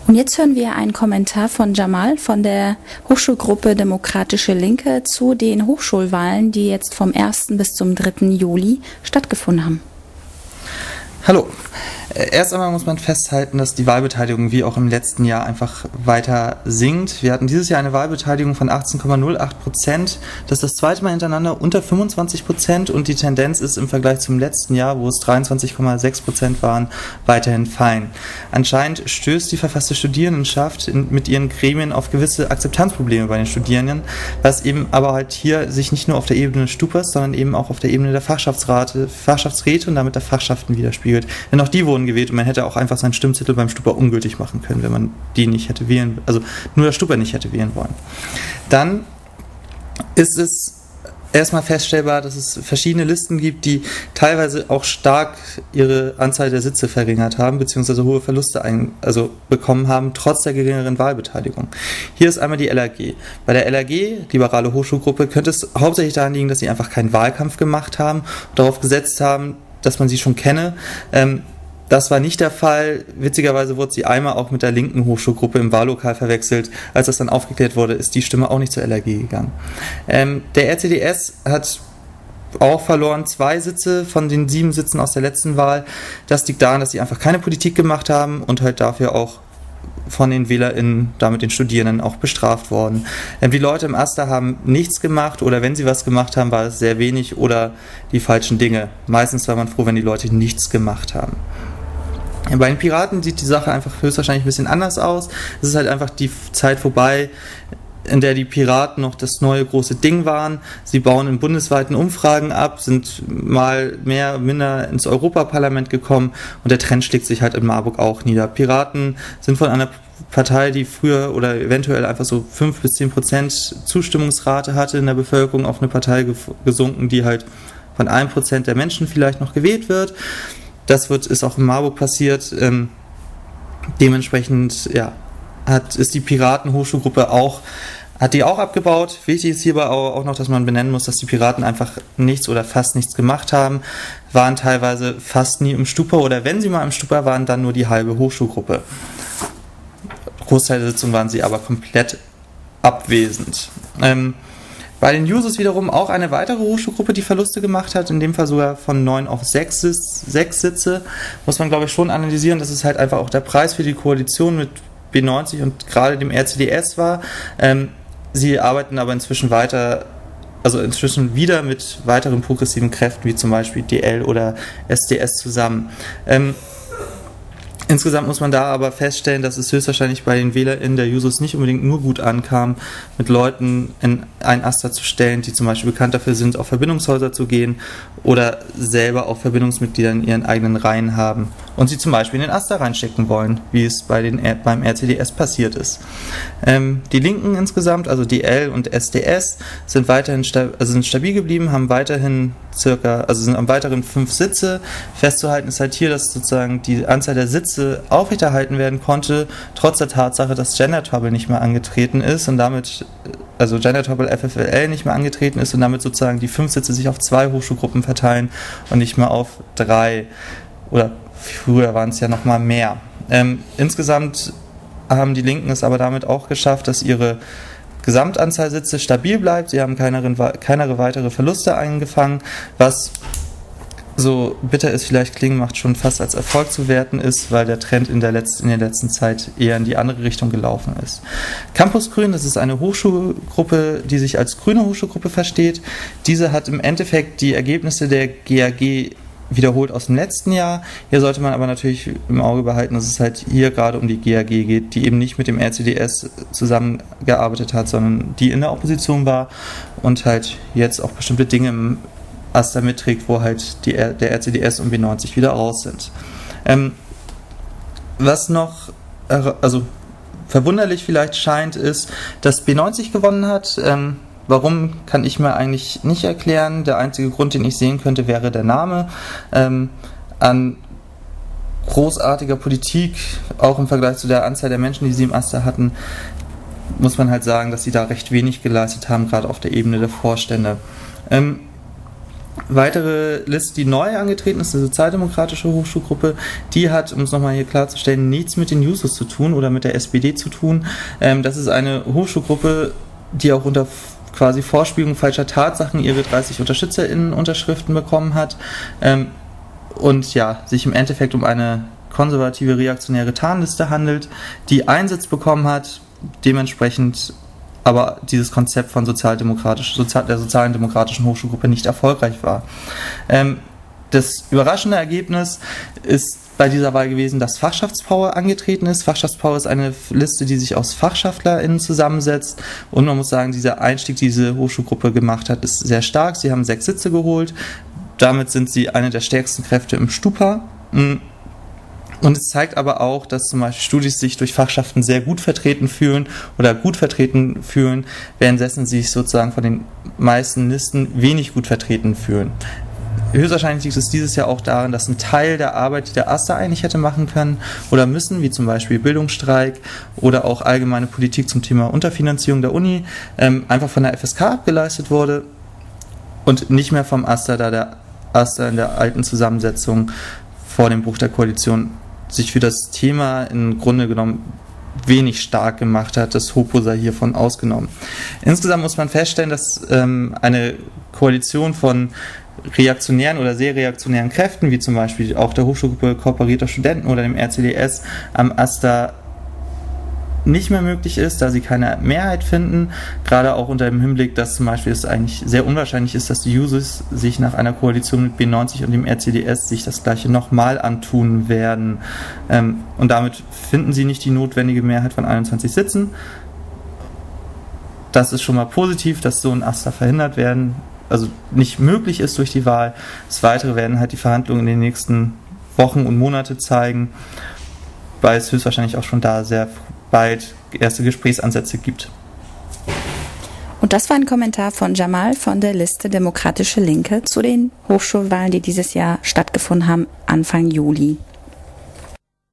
Und jetzt hören wir einen Kommentar von Jamal von der Hochschulgruppe Demokratische Linke zu den Hochschulwahlen, die jetzt vom 1. bis zum 3. Juli stattgefunden haben. Hallo. Erst einmal muss man festhalten, dass die Wahlbeteiligung wie auch im letzten Jahr einfach weiter sinkt. Wir hatten dieses Jahr eine Wahlbeteiligung von 18,08%. Das ist das zweite Mal hintereinander unter 25% und die Tendenz ist im Vergleich zum letzten Jahr, wo es 23,6% waren, weiterhin fallen. Anscheinend stößt die verfasste Studierendenschaft mit ihren Gremien auf gewisse Akzeptanzprobleme bei den Studierenden, was eben aber halt hier sich nicht nur auf der Ebene des Stupas, sondern eben auch auf der Ebene der Fachschaftsräte und damit der Fachschaften widerspiegelt. Denn auch die wurden gewählt und man hätte auch einfach seinen Stimmzettel beim Stupa ungültig machen können, wenn man die nicht hätte wählen, also nur der Stupa nicht hätte wählen wollen. Dann ist es erstmal feststellbar, dass es verschiedene Listen gibt, die teilweise auch stark ihre Anzahl der Sitze verringert haben, beziehungsweise hohe Verluste bekommen haben, trotz der geringeren Wahlbeteiligung. Hier ist einmal die LAG. Bei der LAG, Liberale Hochschulgruppe, könnte es hauptsächlich daran liegen, dass sie einfach keinen Wahlkampf gemacht haben und darauf gesetzt haben, dass man sie schon kenne. Das war nicht der Fall. Witzigerweise wurde sie einmal auch mit der linken Hochschulgruppe im Wahllokal verwechselt. Als das dann aufgeklärt wurde, ist die Stimme auch nicht zur LAG gegangen. Der RCDS hat auch verloren 2 Sitze von den 7 Sitzen aus der letzten Wahl. Das liegt daran, dass sie einfach keine Politik gemacht haben und halt dafür auch von den WählerInnen, damit den Studierenden auch bestraft worden. Die Leute im Aster haben nichts gemacht oder wenn sie was gemacht haben, war es sehr wenig oder die falschen Dinge. Meistens war man froh, wenn die Leute nichts gemacht haben. Bei den Piraten sieht die Sache einfach höchstwahrscheinlich ein bisschen anders aus. Es ist halt einfach die Zeit vorbei, in der die Piraten noch das neue große Ding waren. Sie bauen in bundesweiten Umfragen ab, sind mal mehr, minder ins Europaparlament gekommen und der Trend schlägt sich halt in Marburg auch nieder. Piraten sind von einer Partei, die früher oder eventuell einfach so 5-10% Zustimmungsrate hatte in der Bevölkerung, auf eine Partei gesunken, die halt von 1% der Menschen vielleicht noch gewählt wird. Das ist auch in Marburg passiert. Dementsprechend ist die Piraten-Hochschulgruppe auch abgebaut. Wichtig ist hierbei auch noch, dass man benennen muss, dass die Piraten einfach nichts oder fast nichts gemacht haben, waren teilweise fast nie im Stupa oder wenn sie mal im Stupa waren, dann nur die halbe Hochschulgruppe. Großteil der Sitzung waren sie aber komplett abwesend. Bei den Jusos wiederum auch eine weitere Hochschulgruppe, die Verluste gemacht hat, in dem Fall sogar von 9 auf 6 Sitze, muss man glaube ich schon analysieren, dass es halt einfach auch der Preis für die Koalition mit B90 und gerade dem RCDS war. Sie arbeiten aber inzwischen wieder mit weiteren progressiven Kräften, wie zum Beispiel DL oder SDS zusammen. Insgesamt muss man da aber feststellen, dass es höchstwahrscheinlich bei den WählerInnen der Jusos nicht unbedingt nur gut ankam, mit Leuten in ein Aster zu stellen, die zum Beispiel bekannt dafür sind, auf Verbindungshäuser zu gehen oder selber auch Verbindungsmitglieder in ihren eigenen Reihen haben und sie zum Beispiel in den Aster reinstecken wollen, wie es beim RCDS passiert ist. Die Linken insgesamt, also DL und SDS, sind weiterhin sind stabil geblieben, haben weiterhin sind am weiteren 5 Sitze. Festzuhalten ist halt hier, dass sozusagen die Anzahl der Sitze aufrechterhalten werden konnte, trotz der Tatsache, dass Gender Trouble nicht mehr angetreten ist und damit, also Gender Trouble FFL nicht mehr angetreten ist und damit sozusagen die 5 Sitze sich auf 2 Hochschulgruppen verteilen und nicht mehr auf 3 oder früher waren es ja noch mal mehr. Insgesamt haben die Linken es aber damit auch geschafft, dass ihre Gesamtanzahl Sitze stabil bleibt. Sie haben keine weitere Verluste eingefangen, was so bitter es vielleicht klingen macht, schon fast als Erfolg zu werten ist, weil der Trend in der letzten Zeit eher in die andere Richtung gelaufen ist. Campus Grün, das ist eine Hochschulgruppe, die sich als grüne Hochschulgruppe versteht. Diese hat im Endeffekt die Ergebnisse der GAG wiederholt aus dem letzten Jahr. Hier sollte man aber natürlich im Auge behalten, dass es halt hier gerade um die GAG geht, die eben nicht mit dem RCDS zusammengearbeitet hat, sondern die in der Opposition war und halt jetzt auch bestimmte Dinge im Aster mitträgt, wo halt der RCDS und B90 wieder raus sind. Was noch verwunderlich vielleicht scheint, ist, dass B90 gewonnen hat. Warum, kann ich mir eigentlich nicht erklären. Der einzige Grund, den ich sehen könnte, wäre der Name. An großartiger Politik, auch im Vergleich zu der Anzahl der Menschen, die sie im Aster hatten, muss man halt sagen, dass sie da recht wenig geleistet haben, gerade auf der Ebene der Vorstände. Weitere Liste, die neu angetreten ist, eine sozialdemokratische Hochschulgruppe, die hat, um es nochmal hier klarzustellen, nichts mit den Jusos zu tun oder mit der SPD zu tun. Das ist eine Hochschulgruppe, die auch unter quasi Vorspiegelung falscher Tatsachen ihre 30 UnterstützerInnen-Unterschriften bekommen hat und ja, sich im Endeffekt um eine konservative, reaktionäre Tarnliste handelt, die Einsitz bekommen hat, dementsprechend aber dieses Konzept von der sozialen demokratischen Hochschulgruppe nicht erfolgreich war. Das überraschende Ergebnis ist bei dieser Wahl gewesen, dass Fachschaftspower angetreten ist. Fachschaftspower ist eine Liste, die sich aus FachschaftlerInnen zusammensetzt, und man muss sagen, dieser Einstieg, die diese Hochschulgruppe gemacht hat, ist sehr stark. Sie haben 6 Sitze geholt, damit sind sie eine der stärksten Kräfte im Stupa. Und es zeigt aber auch, dass zum Beispiel Studis sich durch Fachschaften sehr gut vertreten fühlen, währenddessen sie sich sozusagen von den meisten Listen wenig gut vertreten fühlen. Höchstwahrscheinlich liegt es dieses Jahr auch daran, dass ein Teil der Arbeit, die der AStA eigentlich hätte machen können oder müssen, wie zum Beispiel Bildungsstreik oder auch allgemeine Politik zum Thema Unterfinanzierung der Uni, einfach von der FSK abgeleistet wurde und nicht mehr vom AStA, da der AStA in der alten Zusammensetzung vor dem Bruch der Koalition sich für das Thema im Grunde genommen wenig stark gemacht hat, das HOPO sei hiervon ausgenommen. Insgesamt muss man feststellen, dass eine Koalition von reaktionären oder sehr reaktionären Kräften, wie zum Beispiel auch der Hochschulgruppe Kooperierter Studenten oder dem RCDS, am AStA nicht mehr möglich ist, da sie keine Mehrheit finden, gerade auch unter dem Hinblick, dass zum Beispiel es eigentlich sehr unwahrscheinlich ist, dass die Jusos sich nach einer Koalition mit B90 und dem RCDS sich das gleiche nochmal antun werden. Und damit finden sie nicht die notwendige Mehrheit von 21 Sitzen. Das ist schon mal positiv, dass so ein AStA verhindert werden, also nicht möglich ist durch die Wahl. Das Weitere werden halt die Verhandlungen in den nächsten Wochen und Monate zeigen, weil es höchstwahrscheinlich auch schon da sehr bald erste Gesprächsansätze gibt. Und das war ein Kommentar von Jamal von der Liste Demokratische Linke zu den Hochschulwahlen, die dieses Jahr stattgefunden haben, Anfang Juli.